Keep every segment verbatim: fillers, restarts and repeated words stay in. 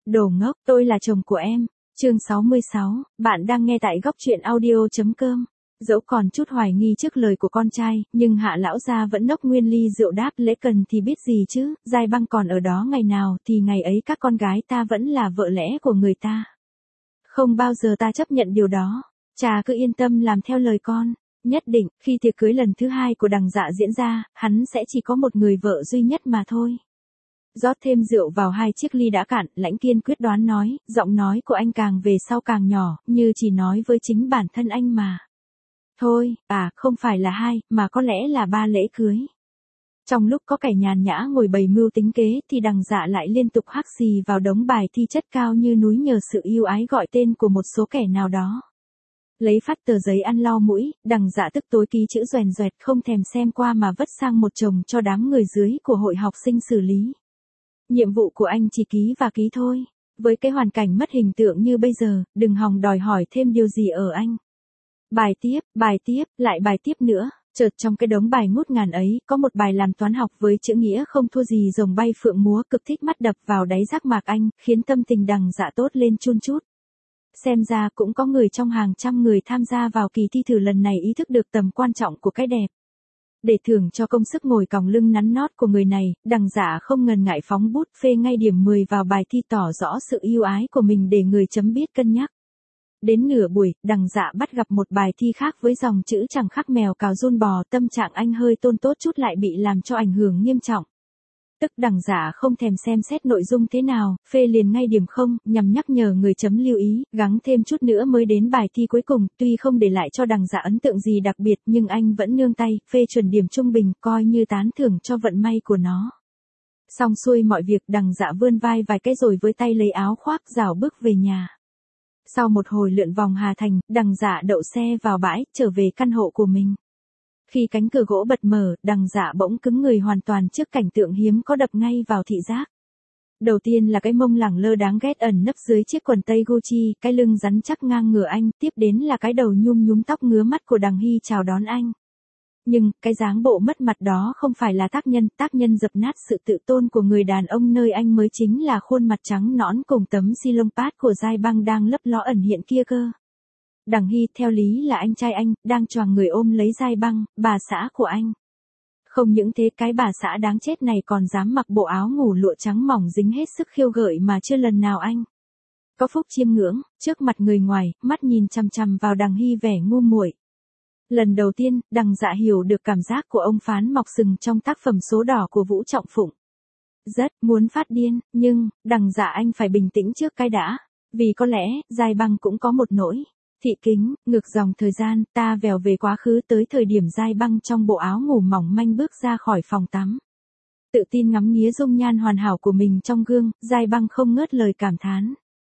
Đồ ngốc, tôi là chồng của em. Chương sáu mươi sáu, bạn đang nghe tại góc truyện audio.com. Dẫu còn chút hoài nghi trước lời của con trai, nhưng Hạ lão gia vẫn nốc nguyên ly rượu đáp lễ cần thì biết gì chứ, Giai Băng còn ở đó ngày nào thì ngày ấy các con gái ta vẫn là vợ lẽ của người ta. Không bao giờ ta chấp nhận điều đó. Cha cứ yên tâm làm theo lời con. Nhất định, khi tiệc cưới lần thứ hai của Đằng Dạ diễn ra, hắn sẽ chỉ có một người vợ duy nhất mà thôi. Rót thêm rượu vào hai chiếc ly đã cạn, Lãnh Kiên quyết đoán nói, giọng nói của anh càng về sau càng nhỏ, như chỉ nói với chính bản thân anh mà. Thôi, à, không phải là hai, mà có lẽ là ba lễ cưới. Trong lúc có kẻ nhàn nhã ngồi bày mưu tính kế thì Đằng Dạ lại liên tục hắc xì vào đống bài thi chất cao như núi nhờ sự yêu ái gọi tên của một số kẻ nào đó. Lấy phát tờ giấy ăn lau mũi, Đằng Dạ tức tối ký chữ doèn doẹt không thèm xem qua mà vất sang một chồng cho đám người dưới của hội học sinh xử lý. Nhiệm vụ của anh chỉ ký và ký thôi. Với cái hoàn cảnh mất hình tượng như bây giờ, đừng hòng đòi hỏi thêm điều gì ở anh. Bài tiếp, bài tiếp, lại bài tiếp nữa. Chợt trong cái đống bài ngút ngàn ấy, có một bài làm toán học với chữ nghĩa không thua gì rồng bay phượng múa, cực thích mắt đập vào đáy giác mạc anh, khiến tâm tình Đằng Dạ tốt lên chun chút. Xem ra cũng có người trong hàng trăm người tham gia vào kỳ thi thử lần này ý thức được tầm quan trọng của cái đẹp. Để thưởng cho công sức ngồi còng lưng nắn nót của người này, Đằng Dạ không ngần ngại phóng bút phê ngay điểm mười vào bài thi tỏ rõ sự yêu ái của mình để người chấm biết cân nhắc. Đến nửa buổi, Đằng Dạ bắt gặp một bài thi khác với dòng chữ chẳng khác mèo cào run bò, tâm trạng anh hơi tôn tốt chút lại bị làm cho ảnh hưởng nghiêm trọng. Tức Đằng Dạ không thèm xem xét nội dung thế nào, phê liền ngay điểm không, nhằm nhắc nhở người chấm lưu ý, gắng thêm chút nữa mới đến bài thi cuối cùng, tuy không để lại cho Đằng Dạ ấn tượng gì đặc biệt nhưng anh vẫn nương tay, phê chuẩn điểm trung bình, coi như tán thưởng cho vận may của nó. Xong xuôi mọi việc, Đằng Dạ vươn vai vài cái rồi với tay lấy áo khoác rảo bước về nhà. Sau một hồi lượn vòng Hà Thành, Đằng Dạ đậu xe vào bãi, trở về căn hộ của mình. Khi cánh cửa gỗ bật mở, Đằng Dạ bỗng cứng người hoàn toàn trước cảnh tượng hiếm có đập ngay vào thị giác. Đầu tiên là cái mông lẳng lơ đáng ghét ẩn nấp dưới chiếc quần tây Gucci, cái lưng rắn chắc ngang ngửa anh, tiếp đến là cái đầu nhum nhúm tóc ngứa mắt của Đằng Hy chào đón anh. Nhưng, cái dáng bộ mất mặt đó không phải là tác nhân, tác nhân dập nát sự tự tôn của người đàn ông nơi anh mới chính là khuôn mặt trắng nõn cùng tấm xi lông pad của Giai Băng đang lấp ló ẩn hiện kia cơ. Đằng Hy, theo lý là anh trai anh, đang choàng người ôm lấy Giai Băng, bà xã của anh. Không những thế, cái bà xã đáng chết này còn dám mặc bộ áo ngủ lụa trắng mỏng dính hết sức khiêu gợi mà chưa lần nào anh có phúc chiêm ngưỡng, trước mặt người ngoài, mắt nhìn chằm chằm vào Đằng Hy vẻ ngu muội. Lần đầu tiên, Đằng Dạ hiểu được cảm giác của ông Phán Mọc Sừng trong tác phẩm Số Đỏ của Vũ Trọng Phụng. Rất muốn phát điên, nhưng, Đằng Dạ anh phải bình tĩnh trước cái đã, vì có lẽ, Giai Băng cũng có một nỗi. Thị kính, ngược dòng thời gian, ta vèo về quá khứ tới thời điểm Giai Băng trong bộ áo ngủ mỏng manh bước ra khỏi phòng tắm. Tự tin ngắm nghía dung nhan hoàn hảo của mình trong gương, Giai Băng không ngớt lời cảm thán.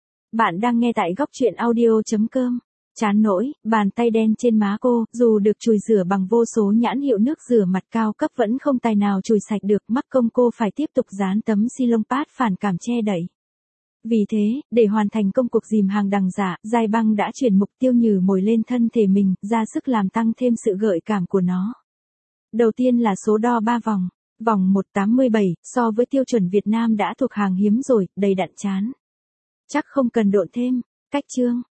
Bạn đang nghe tại góc truyện audio.com. Chán nỗi, bàn tay đen trên má cô, dù được chùi rửa bằng vô số nhãn hiệu nước rửa mặt cao cấp vẫn không tài nào chùi sạch được, mắc công cô phải tiếp tục dán tấm xi lông pad phản cảm che đậy. Vì thế, để hoàn thành công cuộc dìm hàng Đằng Dạ, Giai Băng đã chuyển mục tiêu nhử mồi lên thân thể mình, ra sức làm tăng thêm sự gợi cảm của nó. Đầu tiên là số đo ba vòng. Vòng một tám mươi bảy, so với tiêu chuẩn Việt Nam đã thuộc hàng hiếm rồi, đầy đặn chán. Chắc không cần độn thêm. Cách chương.